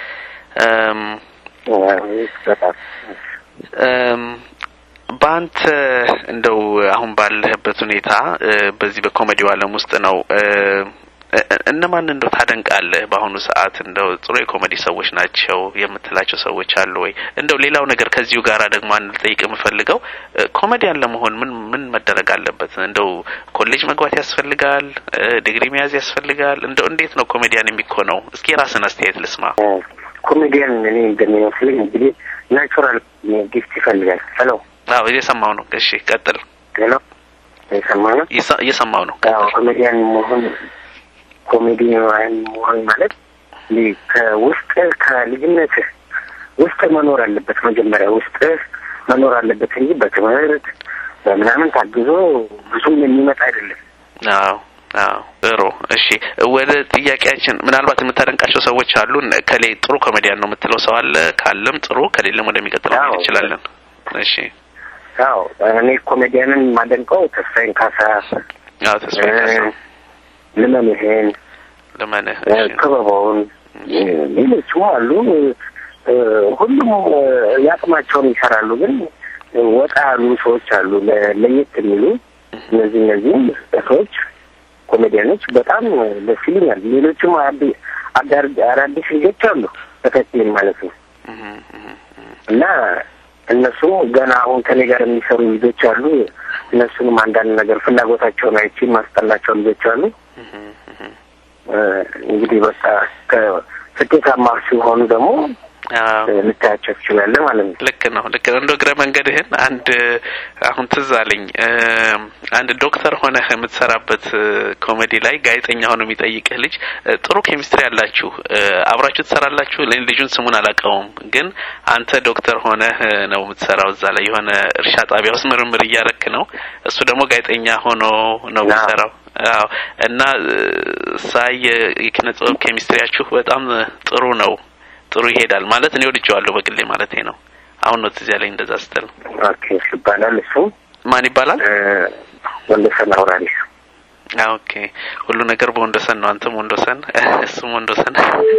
ባንተ እንደው አሁን ባለህበት ሁኔታ በዚህ በኮሜዲው ዓለም ውስጥ ነው እነማን እንደው ታደንቃለህ? በአሁኑ ሰዓት እንደው ጥሩ የኮሜዲ ሰዎች ናቸው የምትላቸው ሰዎች አሉ ወይ? እንደው ሌላው ነገር ከዚሁ ጋር ደግሞ አንድ ልጠይቅ የምፈልገው ኮሜዲያን ለመሆን ምን መደረግ አለበት? እንደው ኮሌጅ መግባት ያስፈልጋል? ዲግሪ መያዝ ያስፈልጋል? እንደው እንዴት ነው ኮሜዲያን የሚኮነው? እስኪ ራስን አስተያየት ልስማ። ኮሜዲያን እኔ እንደሚመስለኝ እንግዲህ ናቹራል ጊፍት ይፈልጋል። ሄሎ እየሰማሁ ነው። እሺ ቀጥል። ሄሎ እየሰማሁ ነው። ኮሜዲያን መሆን ማለት ከውስጥ ከልጅነት ውስጥ መኖር አለበት መጀመሪያ ውስጥ መኖር አለበት እንጂ በትምህርት በምናምን ታግዞ ብዙም የሚመጣ አይደለም። ጥሩ እሺ ወደ ጥያቄያችን ምናልባት የምታደንቃቸው ሰዎች አሉ ከሌ ጥሩ ኮሜዲያን ነው የምትለው ሰው አለ ካለም ጥሩ ከሌለም ወደሚቀጥለው ማለት ይችላልን እሺ እኔ ኮሜዲያንን ማደንቀው ተስፋዬን ካሳ ተስፋዬ ካሳ ለማንህ ከበባውን ሌሎችም አሉ ሁሉም ያቅማቸውን ይሰራሉ ግን ወጣ ያሉ ሰዎች አሉ ለየት የሚሉ እነዚህ ሰዎች ኮሜዲያኖች በጣም ደስ ይላል ሌሎችም አዳዲስ ልጆች አሉ ተከታታይ ማለት ነው እና እነሱ ገና አሁን ከኔ ጋር የሚሰሩ ልጆች አሉ እነሱንም አንዳንድ ነገር ፍላጎታቸውን አይቼ ማስጠናቸው ልጆች አሉ እንግዲህ በቃ ከስኬታማ ሲሆኑ ደግሞ ልታያቸው ትችላለህ ማለት ነው ልክ ነው እንደ ግረ መንገድህን አንድ አሁን ትዝ አለኝ አንድ ዶክተር ሆነህ የምትሰራበት ኮሜዲ ላይ ጋዜጠኛ ሆኖ የሚጠይቅህ ልጅ ጥሩ ኬሚስትሪ ያላችሁ አብራችሁ ትሰራላችሁ ልጁን ስሙን አላውቀውም ግን አንተ ዶክተር ሆነህ ነው የምትሰራው እዛ ላይ የሆነ እርሻ ጣቢያ ውስጥ ምርምር እያረክ ነው እሱ ደግሞ ጋዜጠኛ ሆኖ ነው የሚሰራው እና ሳይ የኪነጥበብ ኬሚስትሪያችሁ በጣም ጥሩ ይሄዳል ማለት ነው ወድጄዋለሁ በግሌ ማለት ነው አሁን ነው ትዝ ያለኝ እንደዛ ስትል ኦኬ ይባላል እሱ ማን ይባላል ወንደሰን አውራሪስ ኦኬ ሁሉ ነገር በወንደሰን ነው አንተም ወንደሰን እሱም ወንደሰን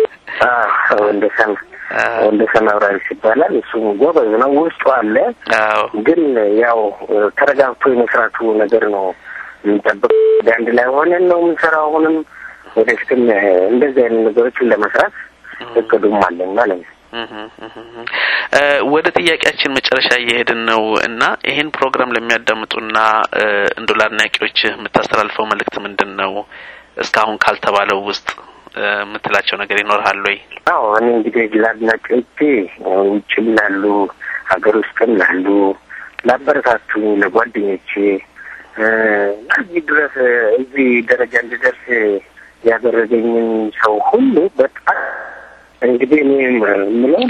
ወንደሰን አውራሪስ ይባላል እሱ ጎበዝ ነው ውስጡ አለ ግን ያው ተረጋግቶ የመስራቱ ነገር ነው የሚጠበቅ አንድ ላይ ሆነን ነው የምንሰራው አሁንም ወደፊትም እንደዚህ አይነት ነገሮችን ለመስራት እቅዱም አለን ማለት ነው ወደ ጥያቄያችን መጨረሻ እየሄድን ነው እና ይሄን ፕሮግራም ለሚያዳምጡና እንደው ለአድናቂዎች የምታስተላልፈው መልእክት ምንድነው እስካሁን ካልተባለው ውስጥ የምትላቸው ነገር ይኖርሃል ወይ እኔ እንግዲህ ለአድናቂዎች ውጭም ላሉ ሀገር ውስጥም ላሉ ላበረታቱኝ ለጓደኞቼ እዚህ ድረስ እዚህ ደረጃ እንድደርስ ያደረገኝን ሰው ሁሉ በጣም እንግዲህ እኔ ምንም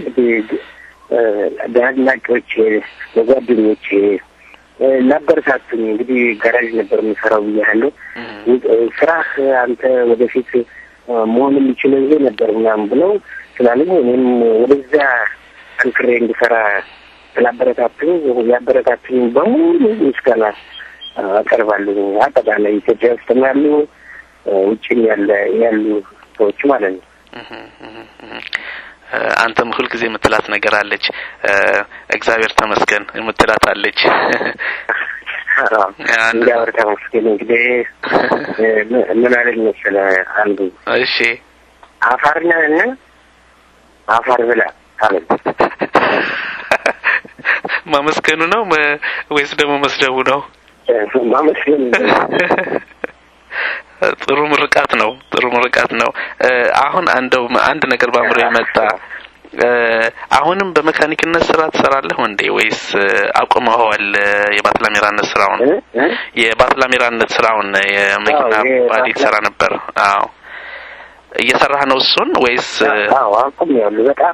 ለአድናቂዎቼ ለጓደኞቼ ላበረታቱኝ እንግዲህ ጋራጅ ነበር የምሰራው ብያለሁ ስራህ አንተ ወደፊት መሆን የሚችለው ይሄ ነበር ምናምን ብለው ስላለኝ እኔም ወደዛ አንክሬ እንድሰራ ስላበረታቱኝ ያበረታቱኝ በሙሉ ምስጋና አቀርባለሁ አጠቃላይ ኢትዮጵያ ውስጥ ያሉ ውጭም ያሉ ሰዎች ማለት ነው አንተም ሁሉ ጊዜ የምትላት ነገር አለች እግዚአብሔር ተመስገን የምትላት አለች እግዚአብሔር ተመስገን እንግዲህ ምን አለኝ መሰለህ አንዱ እሺ አፋርና አፋር ብላ አለኝ ማመስገኑ ነው ወይስ ደግሞ መስደቡ ነው ማመስገኑ ጥሩ ምርቃት ነው አሁን አንድ ነገር ባምሮ የመጣ አሁንም በመካኒክነት ስራ ትሰራለህ እንዴ ወይስ አቆመዋል የባትላሜራነት ስራውን የባትላሜራነት ስራውን የመኪና ባዲ ሰራ ነበር እየሰራህ ነው እሱን ወይስ አቆመዋል በጣም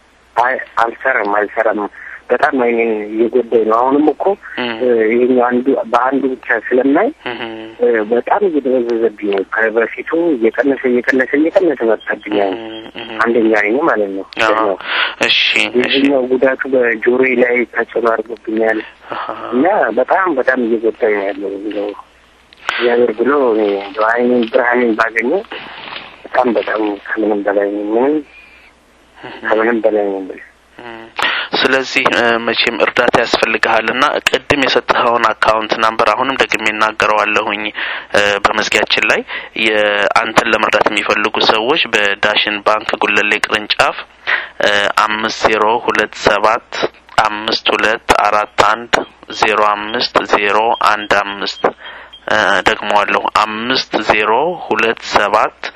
አልሰራም በጣም አይኔን እየጎዳኝ ነው አሁንም እኮ ይሄኛው በአንዱ ብቻ ስለማይ በጣም እየደበዘዘብኝ ነው ከበፊቱ እየቀነሰ መጣብኝ አንደኛ አይኔ ማለት ነው እሺ ይሄኛው ጉዳቱ በጆሮዬ ላይ ተጽዕኖ አድርጎብኛል እና በጣም እየጎዳኝ ነው ያለው ያገር ብሎ አይኔን ብርሃኔን ባገኘ በጣም ከምንም በላይ ነው ስለዚህ መቼም እርዳታ ያስፈልጋልና ቅድም የሰጠኸውን አካውንት ነምበር አሁንም ደግሜ እናገረዋለሁኝ በመዝጊያችን ላይ የአንተን ለመርዳት የሚፈልጉ ሰዎች በዳሽን ባንክ ጉለሌ ቅርንጫፍ 5027 52410515 ደግሞዋለሁ 5027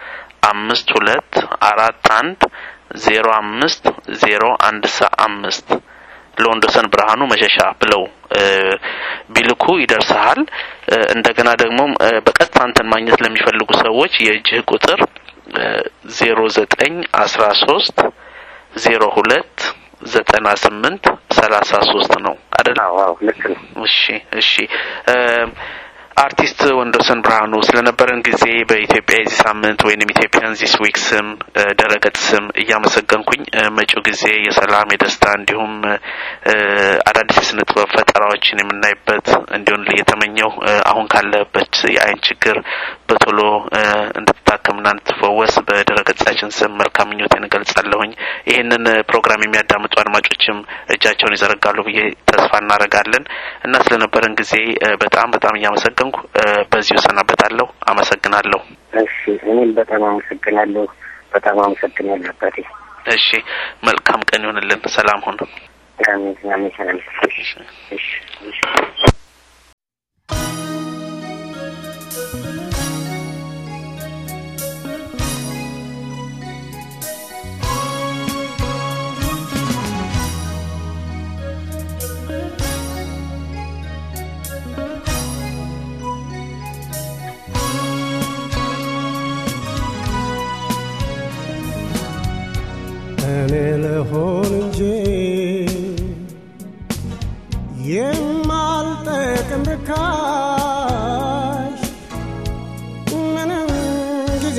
52410515 ለወንደሰን ብርሃኑ መሸሻ ብለው ቢልኩ ይደርሳል እንደገና ደግሞ በቀጥታ አንተን ማግኘት ለሚፈልጉ ሰዎች የእጅህ ቁጥር 0913 02 9833 ነው አይደል? አዎ ልክ ነው። እሺ አርቲስት ወንዶሰን ብርሃኑ ስለነበረን ጊዜ በኢትዮጵያ የዚህ ሳምንት ወይንም ኢትዮጵያን ዚስ ዊክ ስም ደረገት ስም እያመሰገንኩኝ መጪው ጊዜ የሰላም የደስታ እንዲሁም አዳዲስ ስነ ጥበብ ፈጠራዎችን የምናይበት እንዲሁም ለየተመኘው አሁን ካለበት የአይን ችግር በቶሎ እንድትታከምና እንድትፈወስ በደረገጻችን ስም መልካም ምኞቴን እገልጻለሁኝ። ይሄንን ፕሮግራም የሚያዳምጡ አድማጮችም እጃቸውን ይዘረጋሉ ብዬ ተስፋ እናደርጋለን እና ስለነበረን ጊዜ በጣም እያመሰገንኩ በዚሁ ሰናበታለሁ። አመሰግናለሁ። እሺ እኔም በጣም አመሰግናለሁ አባቴ። እሺ መልካም ቀን ይሁንልን። ሰላም ሁኑ። አሜን። እሺ እኔ ልሆን እንጂ የማልጠቅም ርካሽ ምንም ጊዜ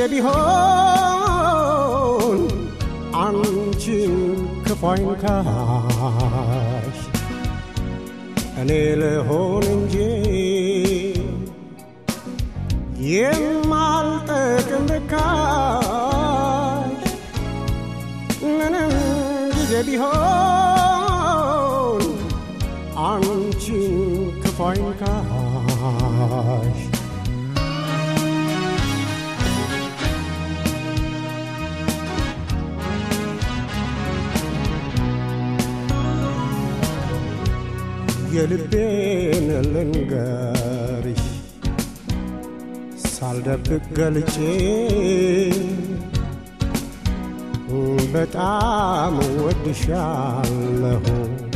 ቢሆን አንቺን ክፉ አይንካሽ። እኔ ልሆን እንጂ የማልጠቅም ርካሽ ምንም ጊዜ ቢሆን አንቺን ክፉ አይንካሽ። የልቤን ልንገርሽ ሳልደብቅ ገልጬ በጣም ወድሻለሁ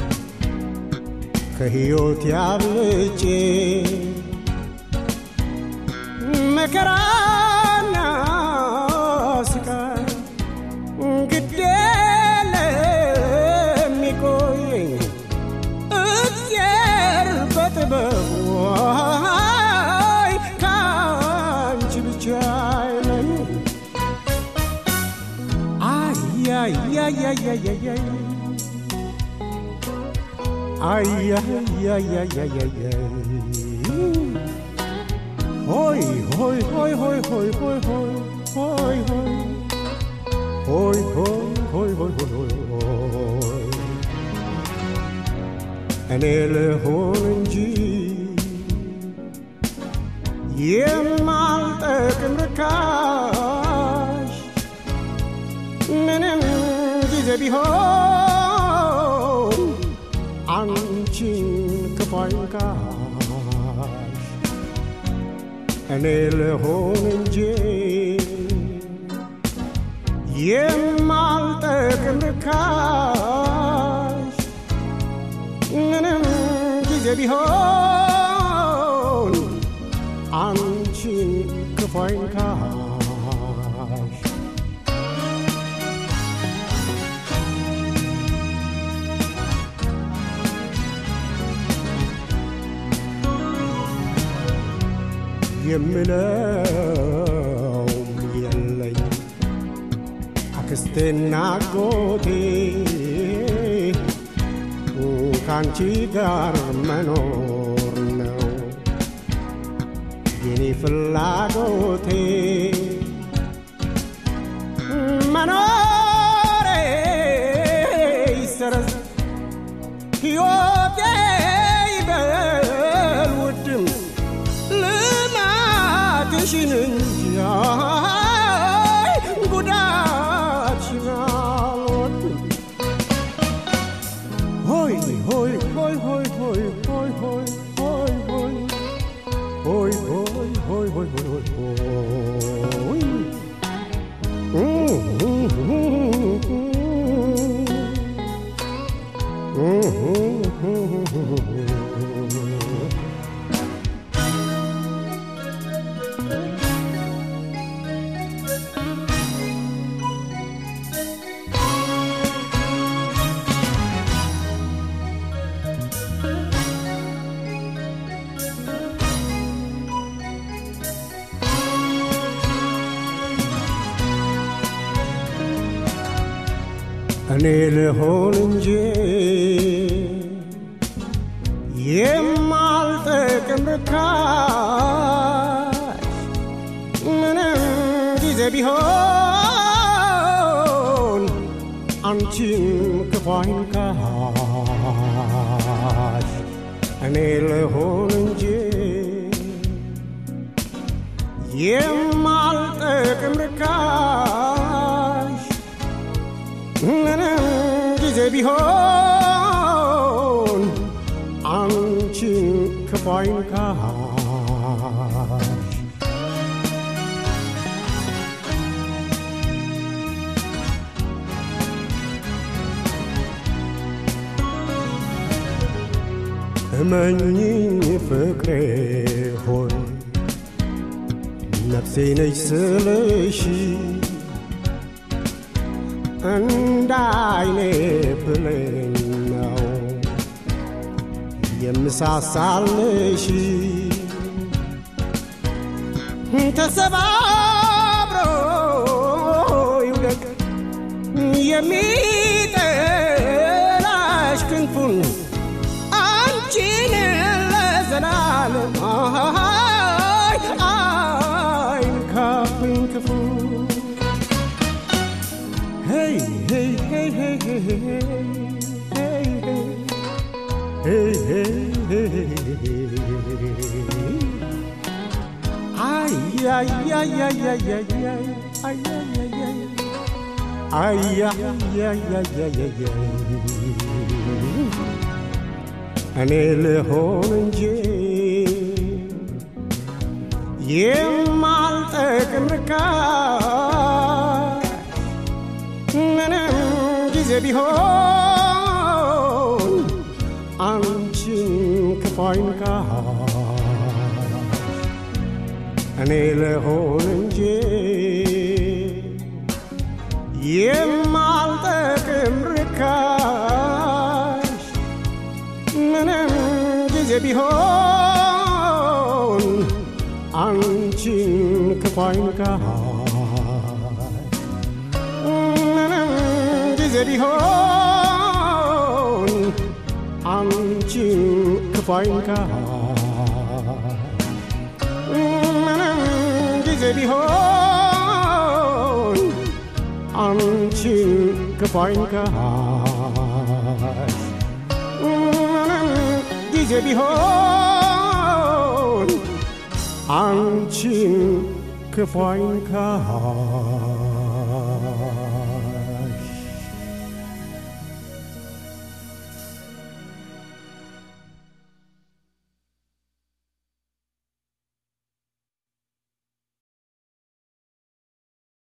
ከሕይወት ያብልጬ መከራና ስቃይ ግድ ለሚቆየኝ እግዚአብሔር በጥበቡ ከአንቺ ብቻ አይለኝ። Ay, Hoy, hoy, hoy, hoy, hoy, hoy, hoy, hoy, hoy, hoy, hoy, hoy, hoy, hoy, hoy. En el honji, yemal tekmrkash, menem gize bihon, anchin kapaynkash. እኔ ልሆን እንጂ የማልጠቅም ርካሽ ምንም ጊዜ ቢሆን አንቺን ክፉ አይንካሽ። የምለው የለኝ አክስቴና አጎቴ ካንቺ ጋር መኖር ነው የኔ ፍላጎቴ። መኖሬ ይሰረዝ ሕይወቴ ይበል ውድም ልማትሽን እንጂ ጉዳትሽን አልወድም። ሆይ ሆይ ሆይ ሆይ ሆይ ሆይ ሆይ ሆይ ሆይ ሆይ ሆይ ሆይ ሆይ ሆይ እኔ ልሆን እንጂ የማልጠቅም ርካሽ ምንም ጊዜ ቢሆን አንቺን ክፉ አይንካሽ እኔ ልሆን እንጂ የማልጠቅም ርካሽ ምንም ጊዜ ቢሆን አንቺን ክፉ አይንካሽ እመኚኝ ፍቅሬ ሆይ ነፍሴ ነች ስልሽ እንደ ዓይኔ ብሌን ነው የምሳሳልሽ ተሰባብሮ ይውደቅ የሚጠላሽ ክንፉን አንቺን ለዘላለም አይንካብኝ ክፉ Hey, hey, hey, hey, hey, hey, hey, hey, hey, hey, ay, ay, ay, ay, ay, ay, ay, ay, ay, ay, ay, ay, እኔ ልሆን እንጂ የማልጠቅም ርካሽ ምንም ጊዜ ቢሆን አንቺን ክፉ አይንካሽ እኔ ልሆን እንጂ የማልጠቅም ርካሽ ምንም ጊዜ ቢሆን አንቺን ክፉ አይንካሽ ጊዜ ቢሆን አንቺን ክፉ አይንካሽ ምንም ጊዜ ቢሆን አንቺን ክፉ አይንካሽ ምንም ጊዜ ቢሆን አንቺን ክፉ አይንካሽ